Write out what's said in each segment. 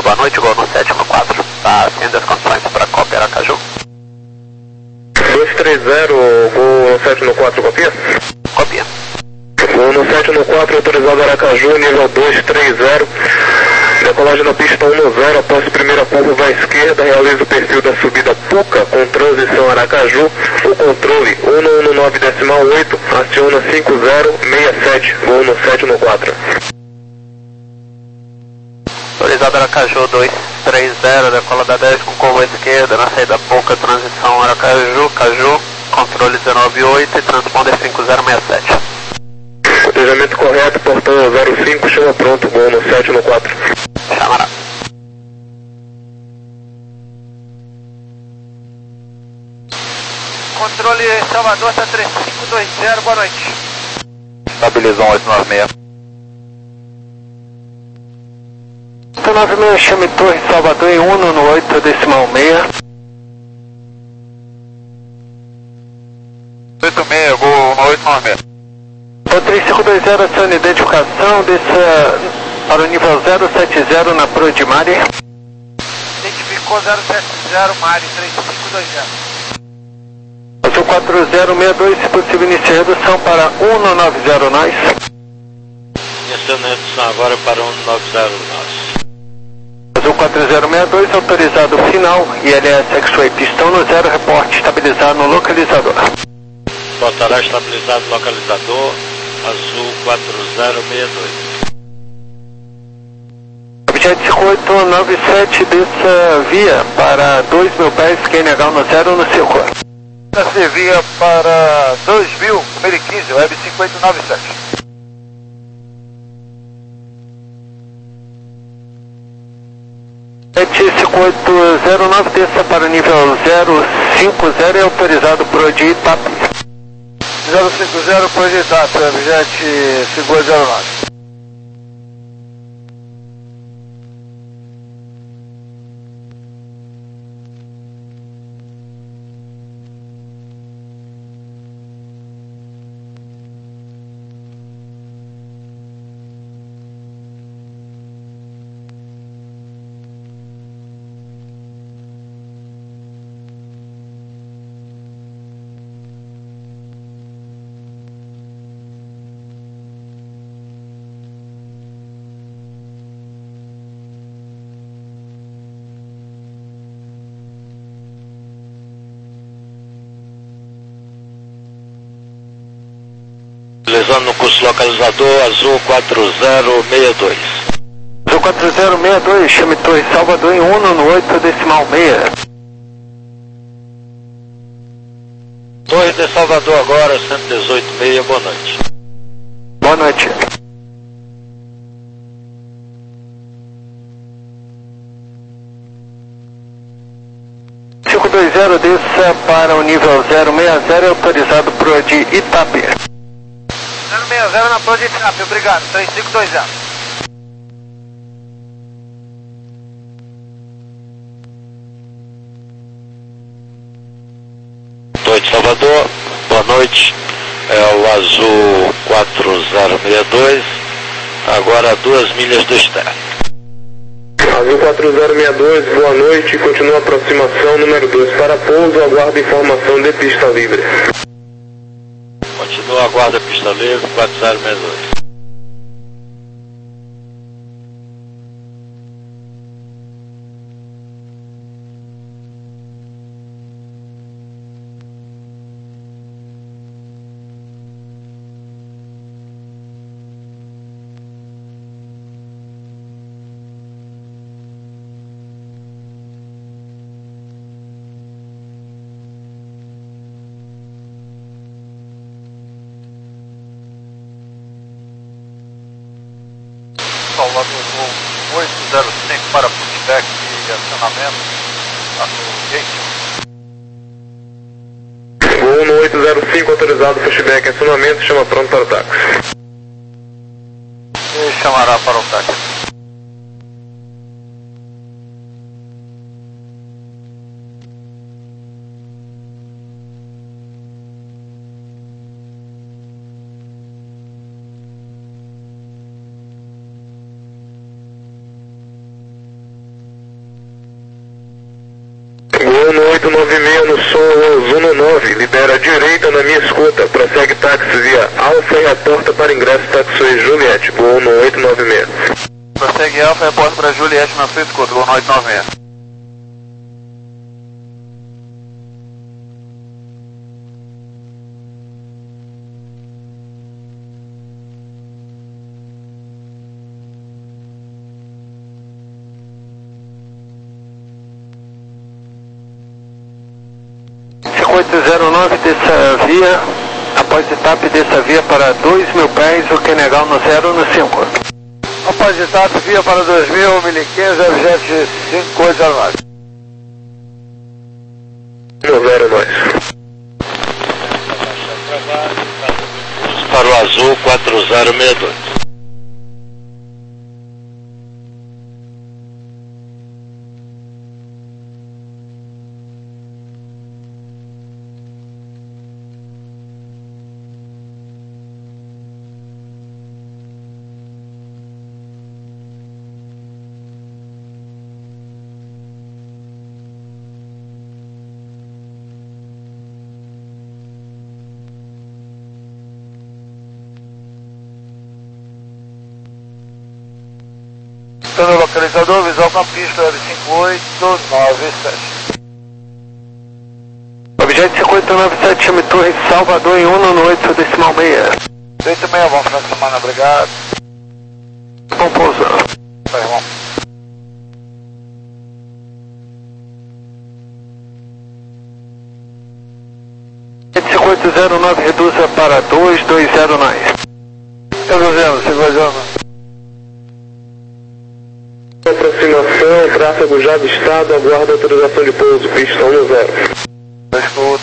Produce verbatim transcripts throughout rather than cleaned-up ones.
boa noite, gol no sete no quatro. Tá sendo as condições para cópia Aracaju. dois três zero, gol no sete no quatro, copia? Copia. Gol no sete no quatro, autorizado Aracaju, nível dois três zero. Decolagem na pista um no zero, após primeira curva à esquerda, realiza o perfil da subida Puca com transição Aracaju. O controle um no um no nove decimal oito, aciona cinco zero seis sete, gol no sete no quatro. Autorizado Aracaju dois três zero, decola da dez com curva à esquerda, na saída Puca, transição Aracaju, Caju, controle dezenove oito e transponder cinco zero seis sete. Cotejamento correto, portão zero cinco, chama pronto, gol no sete no quatro. Chamará. Controle Salvador, tá três cinco dois zero, boa noite. Estabilizou oito nove seis. oito nove seis, chame Torre Salvador em um no oito decimal seis. oito seis, gol no oito nove seis. O três cinco dois zero, aciona identificação, desça para o nível zero sete zero na Pro de Mari. Identificou zero sete zero, Mari, três cinco dois zero. Azul quatro zero seis dois, se possível iniciar redução para um no nove zero nós. Iniciando a redução agora para um nove zero nós. Azul quatro zero seis dois, autorizado final, I L S X-Way, pistão no zero, reporte estabilizado no localizador. Portará estabilizado localizador, Azul quatro zero seis dois. Objeto cinco oito nove sete, desça via para dois mil pés, Q N H no zero no círculo. Desce via para dois mil, número quinze, Web cinco oito nove sete. sete cinco oito zero nove, desça para o nível zero cinco zero, é autorizado por de Itapi. zero cinco zero, projetado, objeto cinco oito zero nove. Utilizando no curso localizador, Azul quatro zero seis dois. Azul quatro zero seis dois, chame Torre Salvador em um no oito decimal seis. Torre de Salvador agora, cento e dezoito seis, boa noite. Boa noite. cinco dois zero, desça para o nível zero seis zero, autorizado por de Itapi. zero seis zero na Pro de Itapi, obrigado, três cinco dois zero. Torre de Salvador, boa noite. É o Azul quatro zero seis dois, agora a duas milhas do externo. Azul quatro zero seis dois, boa noite, continua a aproximação número dois para pouso, aguardo informação de pista livre. Continua a guarda pista livre, quatro zero seis dois. Salvador oito zero cinco para pushback e acionamento no gate. Gol no oito zero cinco, autorizado pushback, acionamento, chama pronto para o táxi. E chamará para o táxi. oito nove seis no som Zuno nove, libera a direita na minha escuta, prossegue táxi via Alfa e reporta para ingresso táxi Juliette, voo no oito nove seis. Prossegue Alfa e reporta para Juliette na sua escuta, voo no oito nove seis. oito zero nove dessa via, após etapa dessa via para dois mil pés, o que legal no zero no cinco. Após etapa, via para dois mil, mil e quinze, objeto cinco oito zero nove. zero nove. Para o azul quatro zero seis dois. Pelo localizador, visual com a pista L cinco oito nove sete. Objeto cinco oito nove sete, chame Torre Salvador em um no oito decimal seis. oito seis, bom final de semana, obrigado. Bom pouso. Tá, irmão. cinco oito zero nove, reduza para dois dois zero nove. Reduzindo, cinco dois zero nove. Aproximação, tráfego já avistado, aguarda autorização de pouso, pista um zero. Escuta.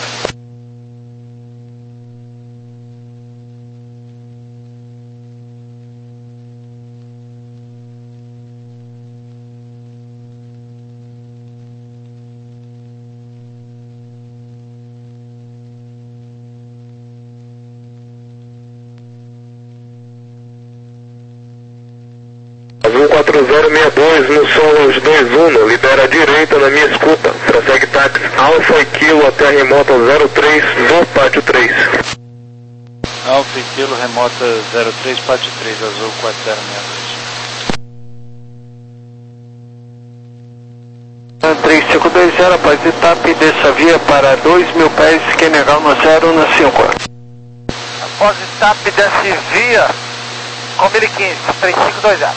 Azul quatro zero seis dois no som dois um, libera a direita na minha escuta, prossegue táxi Alfa e Kilo até a remota zero três, voo pátio três. Alfa e Kilo, remota zero três, pátio três, azul quatro zero seis dois. três cinco dois zero, após etapa dessa via para dois mil pés, que legal no zero no cinco. Após etapa dessa via, com mil e quinze, três cinco dois zero.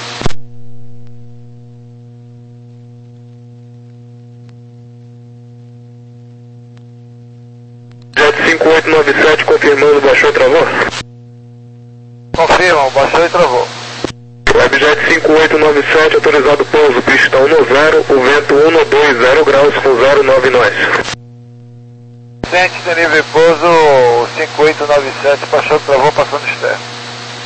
Jet cinco oito nove sete confirmando, baixou e travou? Confirma, baixou e travou. Webjet cinco oito nove sete, autorizado pouso, pista um zero, o vento um dois zero graus com zero nove nós. Sente de nível pouso cinco oito nove sete, baixou e travou, passando externo.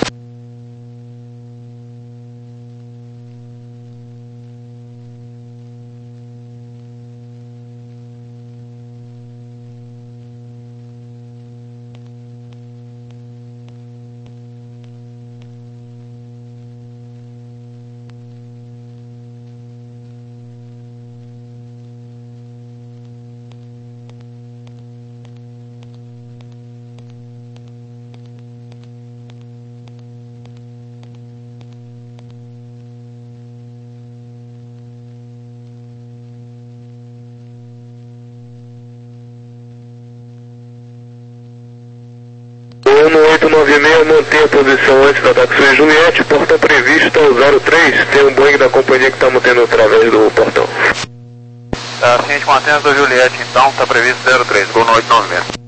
um oito nove seis, mantém a posição antes da táxi Juliette, portão previsto ao zero três, tem um Boeing da companhia que está mantendo através do portão. Tá, assim a gente mantém do Juliette então, está previsto zero três, gol no oito nove seis.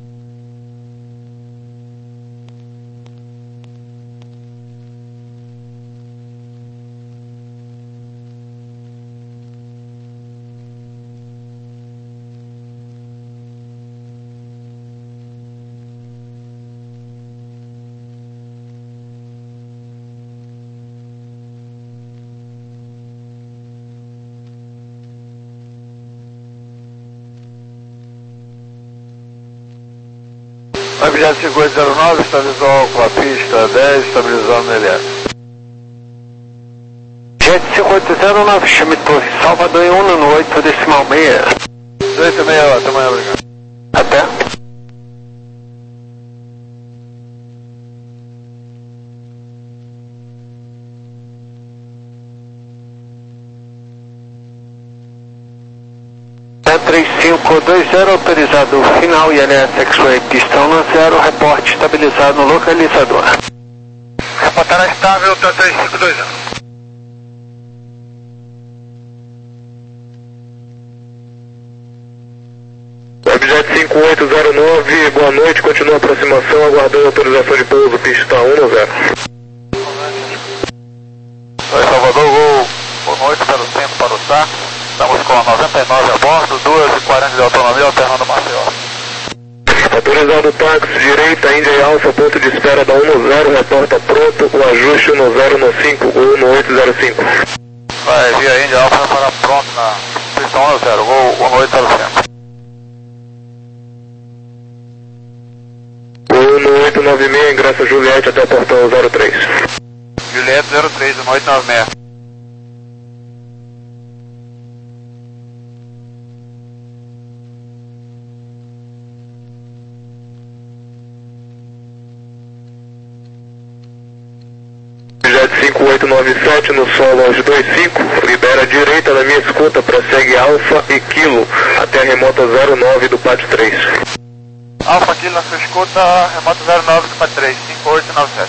Objeto cinco oito zero nove, estabilizou com a pista dez, estabilizando no L S. Jet cinco oito zero nove, chame Torre Salvador em um no oito decimal seis. Deita meia hora, até amanhã, obrigado. Até. três cinco dois zero autorizado final I L S X-Ray pistão no zero, reporte estabilizado no localizador. Reportar estável, tá três cinco dois zero. Webjet cinco oito zero nove, boa noite, continua a aproximação, aguardando autorização de pouso, pista um no zero. Oi, Salvador, gol, boa noite, pelo centro para o S A C. Estamos com a noventa e nove a bordo, duas e quarenta de autonomia, alternando Maceió. Autorizado táxi, direita, Índia e Alfa, ponto de espera da um no zero, reporta pronto, o ajuste no zero no cinco, gol no oito zero cinco. Vai, via Índia Alfa para pronto na pista um no zero, gol um oito zero cinco. Gol no oito nove seis, ingresso Juliette até o portão zero três. Juliette zero três, um oito nove seis. cinco oito nove sete no solo aos dois cinco, libera direita na minha escuta, prossegue Alfa e Kilo até a remota zero nove do pátio três. Alfa Kilo na sua escuta, remota zero nove do pátio três, cinco oito nove sete.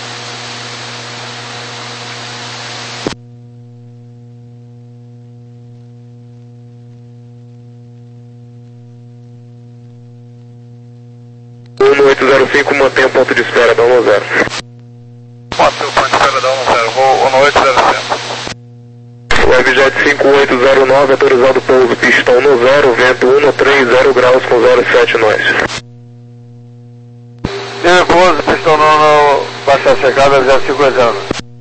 um oito zero cinco, mantém o ponto de espera da um no zero. Mantém o ponto de espera da um no zero, gol um oito zero cinco. Webjet cinco oito zero nove, autorizado pouso, pistão no zero, vento um no três, zero graus com zero sete nós. E pouso, pistão no baixa chegada zero cinco zero.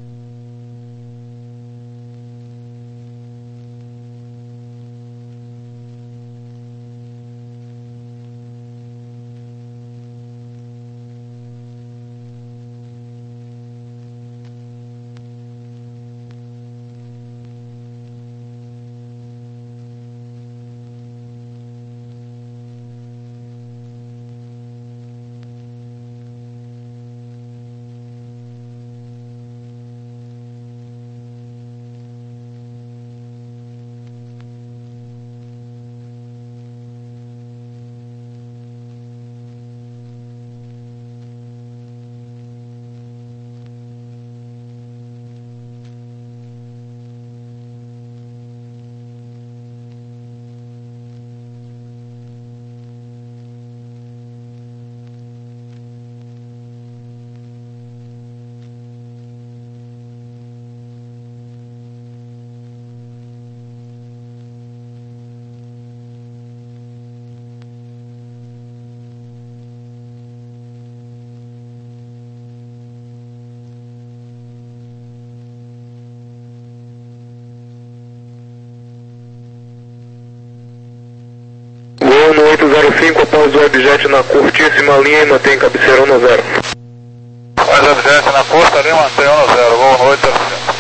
No oito zero cinco, após o Webjet na curtíssima linha e mantém cabeceirão no zero. Após o Webjet na curta linha, mantém no zero, gol no oito zero cinco.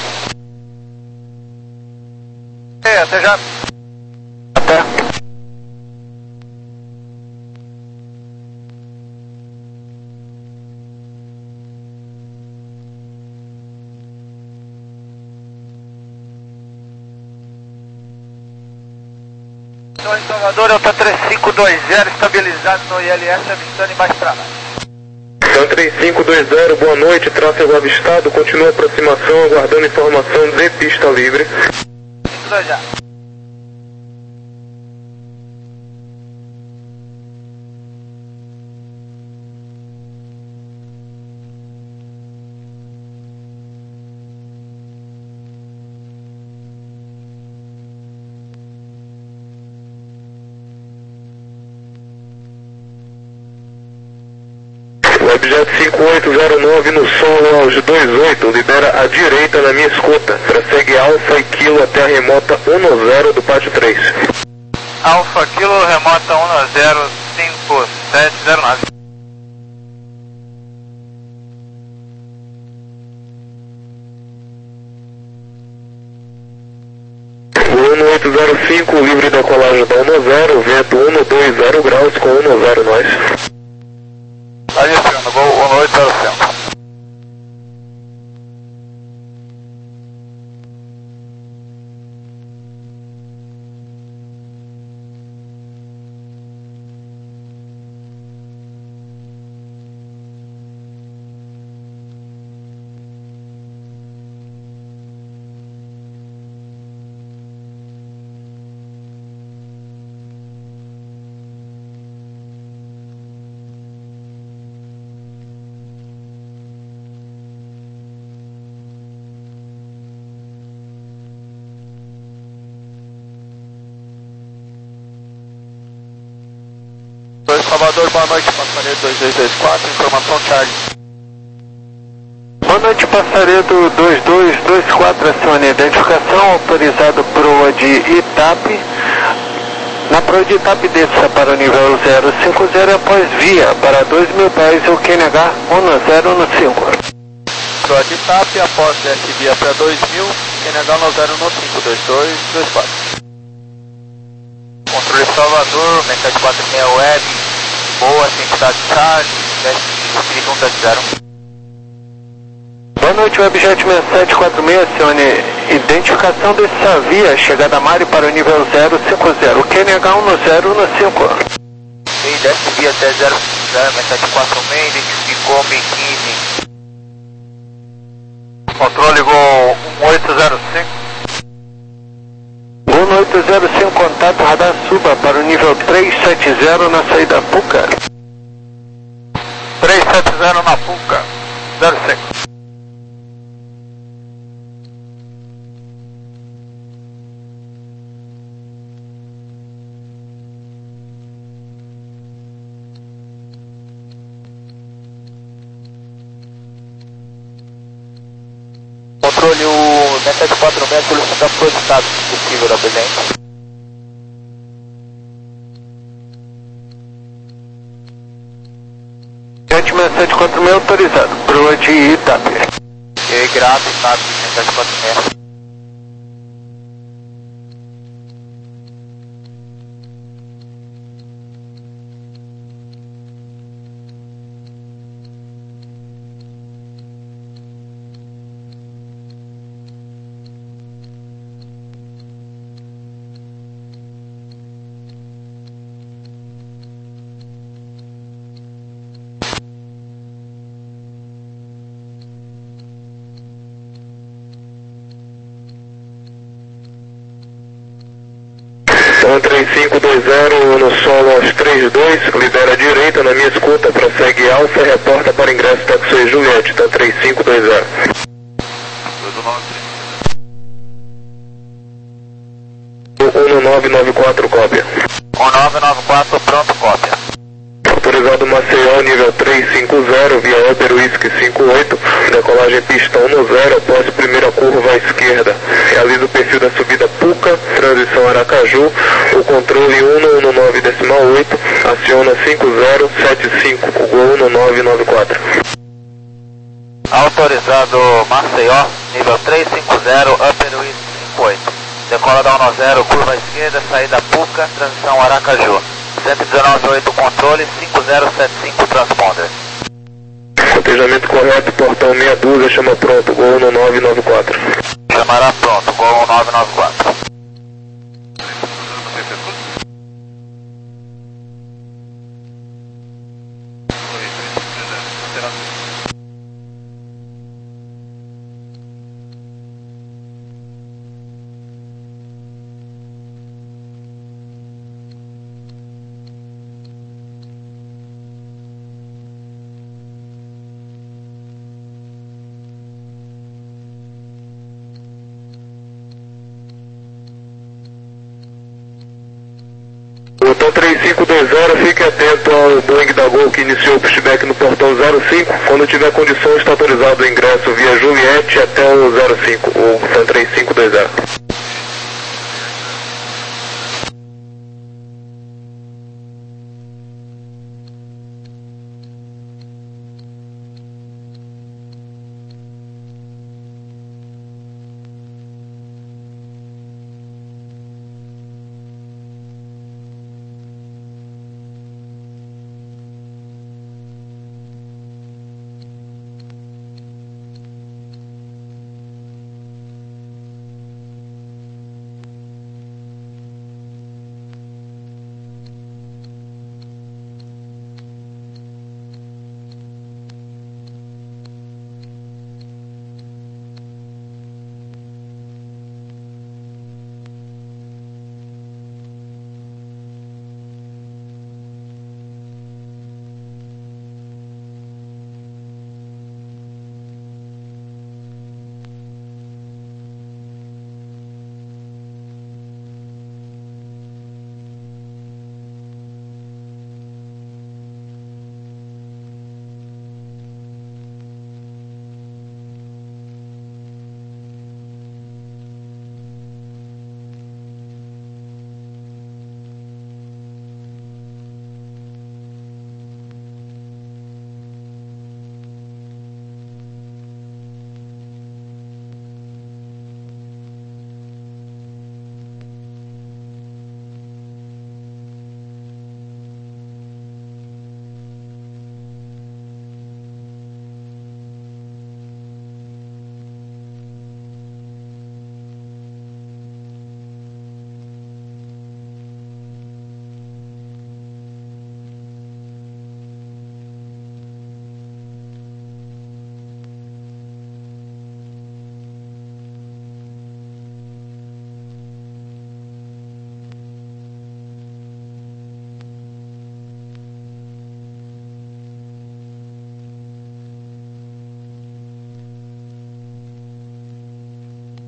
É, até já. Até. Em Salvador, Alta três cinco dois zero, estabilizado no I L S, avistando embaixo pra lá. Então três cinco dois zero, boa noite, tráfego avistado, continua a aproximação, aguardando informação de pista livre. cinco dois já. Webjet cinco oito zero nove no solo aos dois oito, libera à direita na minha escuta, prossegue Alfa e Kilo até a remota um no zero do pátio três. Alfa Kilo, remota um no zero cinco sete zero nove. um oito zero cinco, livre decolagem da um zero, vento um dois zero graus com um zero nós. Aí, Fernando, gol um oito zero cinco. dois Salvador, boa noite, passaredo dois dois dois quatro, informação Charlie. Boa noite, passaredo dois dois dois quatro, acione identificação, autorizado proa de Itap. Na proa de Itap desça para o nível zero cinco zero após via para dois mil pés, o Q N H um zero um cinco. Proa de Itap, após desce via para dois mil, Q N H um zero um cinco, dois dois dois quatro. Controle Salvador, mensagem quatro seis web, boa, identidade Charlie, desce um dois zero. Boa noite, Webjet seis sete quatro seis, acione identificação dessa via, chegada a Mari para o nível zero cinco zero, Q N H um zero um cinco. E desce via até zero cinco zero, mensagem quatro seis, identificou M quinze. Controle Gol um oito zero cinco. um oito zero cinco, contato radar suba para o nível três sete zero na saída Puca. três sete zero na Puca, zero cinco. Controle o sete quatro seis, solicitando solicitado possível da Belém. Jet seis sete quatro seis autorizado, proa de Itap. E grato, Itap, sete quatro seis. um três cinco dois zero no solo aos três dois, lidera a direita na minha escuta, prossegue alfa, reporta para ingresso Taxi Juliette, tá três cinco dois zero. um nove nove quatro, cópia. um nove nove quatro, pronto, cópia. Autorizado Maceió, nível três cinco zero, via Upper Whisky cinco oito, decolagem pista um zero, após primeira curva à esquerda. Realiza o perfil da subida Puca, transição Aracaju, o controle um um nove decimal oito, aciona cinco zero sete cinco, o gol um nove nove quatro. Autorizado Maceió, nível três cinco zero, Upper Whisky cinco oito. Decola da um zero, curva à esquerda, saída Puca, transição Aracaju. cento e dezenove oito controle, cinco zero sete cinco transponder. Cotejamento correto, portão meia dúzia, chama pronto, gol um nove nove quatro. Chamará pronto, gol um nove nove quatro. Botão três cinco dois zero, fique atento ao Boeing da Gol que iniciou o pushback no portão zero cinco. Quando tiver condições, está autorizado o ingresso via Juliette até o zero cinco, o botão três cinco dois zero.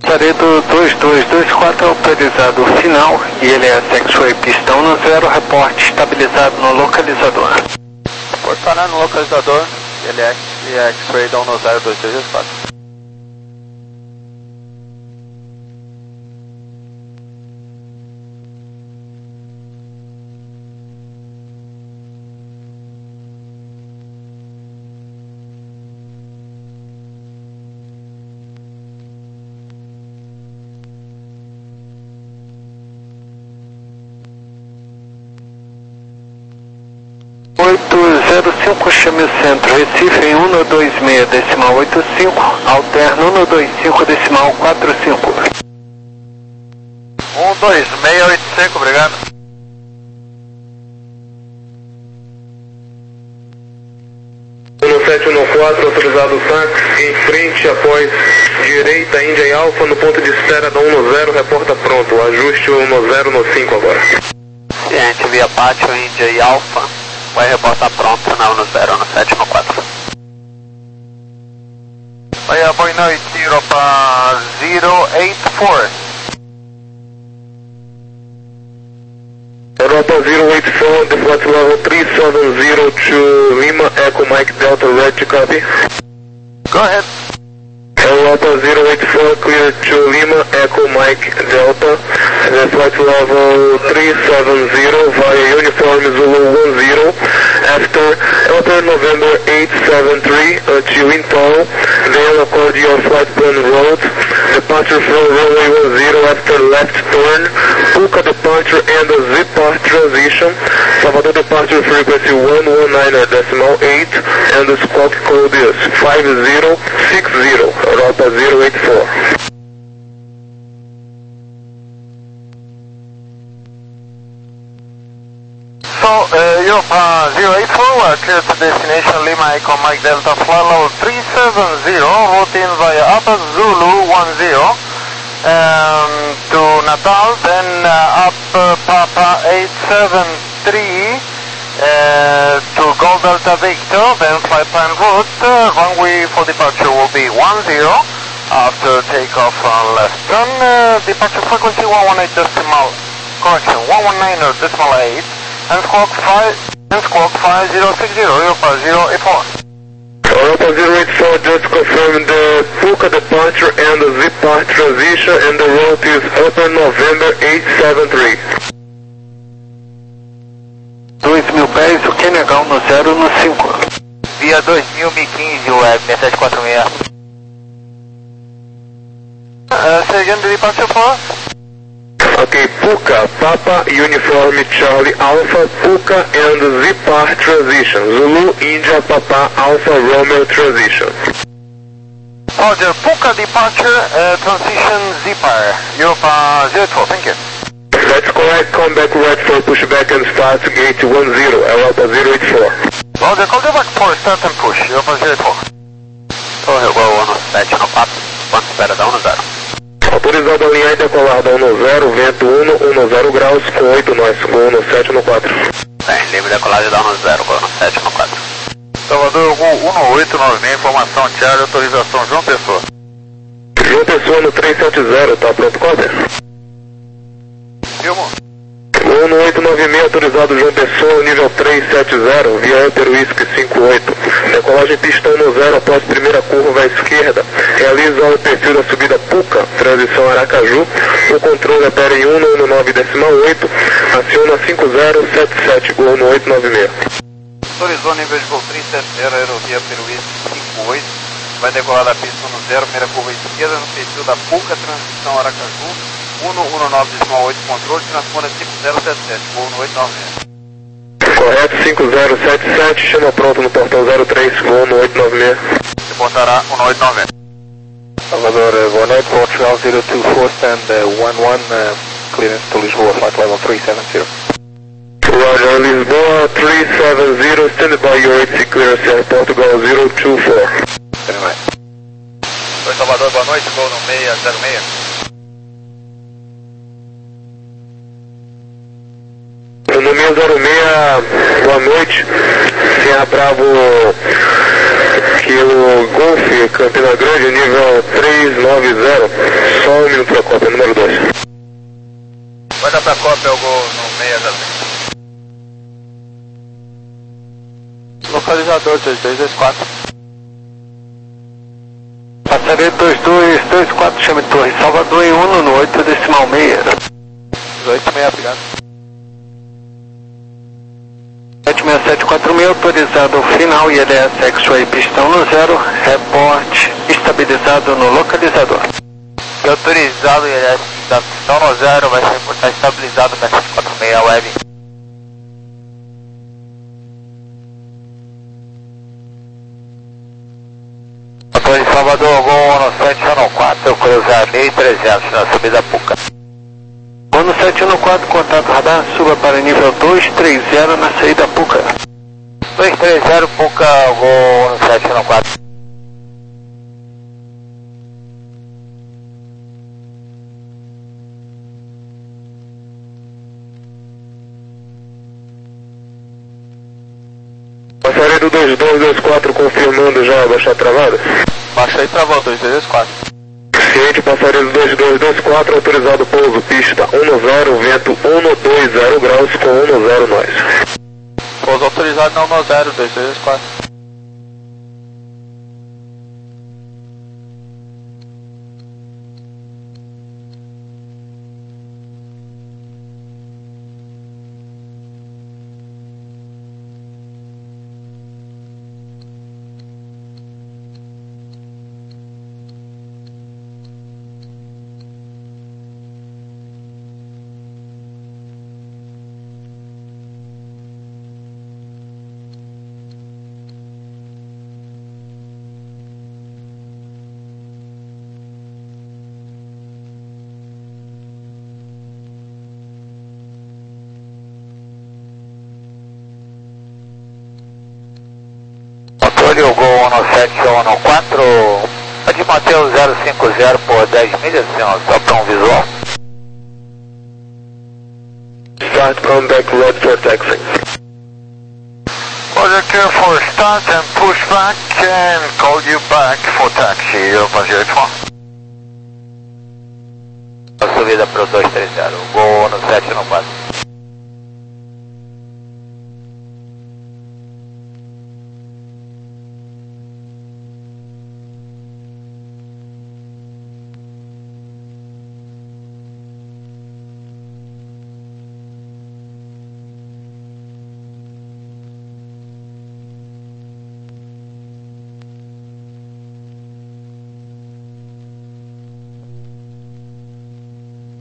Lazaredo dois dois dois quatro autorizado final e ele é X-Ray pistão no zero, reporte estabilizado no localizador. Reportará no localizador, ele é X-Ray down no zero dois dois dois quatro. oito zero cinco, chame o centro, Recife em um dois seis decimal oito cinco, alterno um dois cinco decimal quatro cinco. um dois seis oito cinco, obrigado. um sete um quatro, autorizado táxi, em frente após direita, Índia e Alfa, no ponto de espera da um zero, reporta pronto, ajuste um zero no cinco agora. Ciente, via pátio, Índia e Alfa. Vai reportar pronto, não no zero, no sete, no quatro. Vai, boa noite, Europa zero oito quatro. Europa zero oito quatro, the flight level three seven zero to Lima, Echo Mike Delta, red to copy. Go ahead. Europa zero eight four, clear to Lima, Echo Mike Delta, the flight level three seven zero via Uniform Zulu one zero, after Hotel November eight seven three until Intoro, then accord your flight plan route, departure from runway one zero after left turn, Puka departure and the Z-Part transition, Salvador departure frequency one one nine decimal eight, and the squawk code is five zero six zero. Europa zero eight four. So, uh, Europa zero eight four, uh, clear to destination Lima Echo Mike Delta, flight level three seven zero, routine via Upper Zulu one zero, um, to Natal, then uh, up uh, Papa eight seven three, uh, to Gold Delta Victor, then flight plan route, uh, runway for departure will be one zero, after takeoff on left turn, uh, departure frequency one one eight decimal, correction, one one nine decimal eight, and squawk five, and squawk five zero six zero, Europa zero eight four. Europa zero eight four, just confirm the Puka departure and the Z-Part transition, and the route is Upper November eight seven three. dois mil pés, o que negar no zero no cinco. Via dois mil, M quinze, web seis sete quatro seis. Uh, say again the departure for us? Okay, Puka, Papa, Uniform, Charlie, Alpha, Puka, and Z-Part transition. Zulu, India, Papa, Alpha, Romeo transition. Roger, Puka departure, uh, transition Z-Par, Europa zero eight four, thank you. That's correct, come back right for pushback and start gate one zero, Europa zero eight four. Roger, call the back for start and push, Europa zero eight four. Torre Gol no sete, no quatro, quanto espera da um zero. Autorizado a alinhar e decolar da um zero, vento um, um zero graus, com oito nós, Gol no sete, no quatro. Bem, livre decolagem da um zero, Gol no sete, no quatro. Salvador, Gol um oito nove seis, informação Charlie, autorização João Pessoa. João Pessoa no três sete zero, tá pronto, cópia? Filmo. um no oito nove seis, autorizado João Pessoa, nível três sete zero, via Upper Whisky cinco oito. Decolagem pistão no zero após primeira curva à esquerda. Realiza o perfil da subida Puka, transição Aracaju. O controle opera em um nove decimal oito. Aciona cinco zero sete sete, Gol no oito nove seis. Autorizou nível de voo três sete zero, aerovia Upper Whisky cinco oito. Vai decolar da pista no zero, primeira curva esquerda no perfil da Puka, transição Aracaju. um um nove decimal oito, controle, transponder cinco zero sete sete, Gol no oito nove seis. Correto, cinco zero sete sete, chama pronto no portão zero três, Gol no oito nove seis. Reportará um oito nove seis. Salvador, boa noite, Portugal zero two four, stand one one, uh, clearance to Lisboa, flight level three seven zero. Roger, Lisboa three seven zero, stand by your eight C clearance, Air Portugal zero two four. Anyway. Oi, Salvador, boa noite, Gol no seis zero seis. No seis zero seis, boa noite, Serra Bravo, Kilo Golf, Campina Grande, nível três nove zero, só um minuto para a cópia, número dois. Vai dar pra cópia o gol no meia da Localizador dois dois dois quatro. Passaredo dois dois dois quatro, chame Torre Salvador em Uno no oito decimal meia. oito seis, obrigado. sete seis sete quatro seis, autorizado final I L S X-Ray pistão no zero, reporte estabilizado no localizador. E autorizado I L S da pistão no zero, vai ser reportar estabilizado na sete quatro seis web. Motor de Salvador, gol no sete um quatro, cruzamento trezentos na subida Puca. Gol no sete um quatro, contato radar, suba para nível dois três zero na saída Puca. dois três zero Puca, gol no sete um quatro. Passaredo dois dois dois quatro confirmando já baixar travada. Baixa aí, travou, dois dois dois quatro. Ciente, passaredo dois dois dois quatro, autorizado pouso, pista um zero, vento um dois zero graus com um zero nós. Pouso autorizado não no zero, dois dois dois quatro. Controle o gol no sete um quatro, pode manter o zero cinco zero por dez milhas, senhor, só para um visual. Start from back left for taxi. Roger, clear for start and push back and call you back for taxi, Europa zero eight four. A subida para o dois três zero, gol no sete um quatro.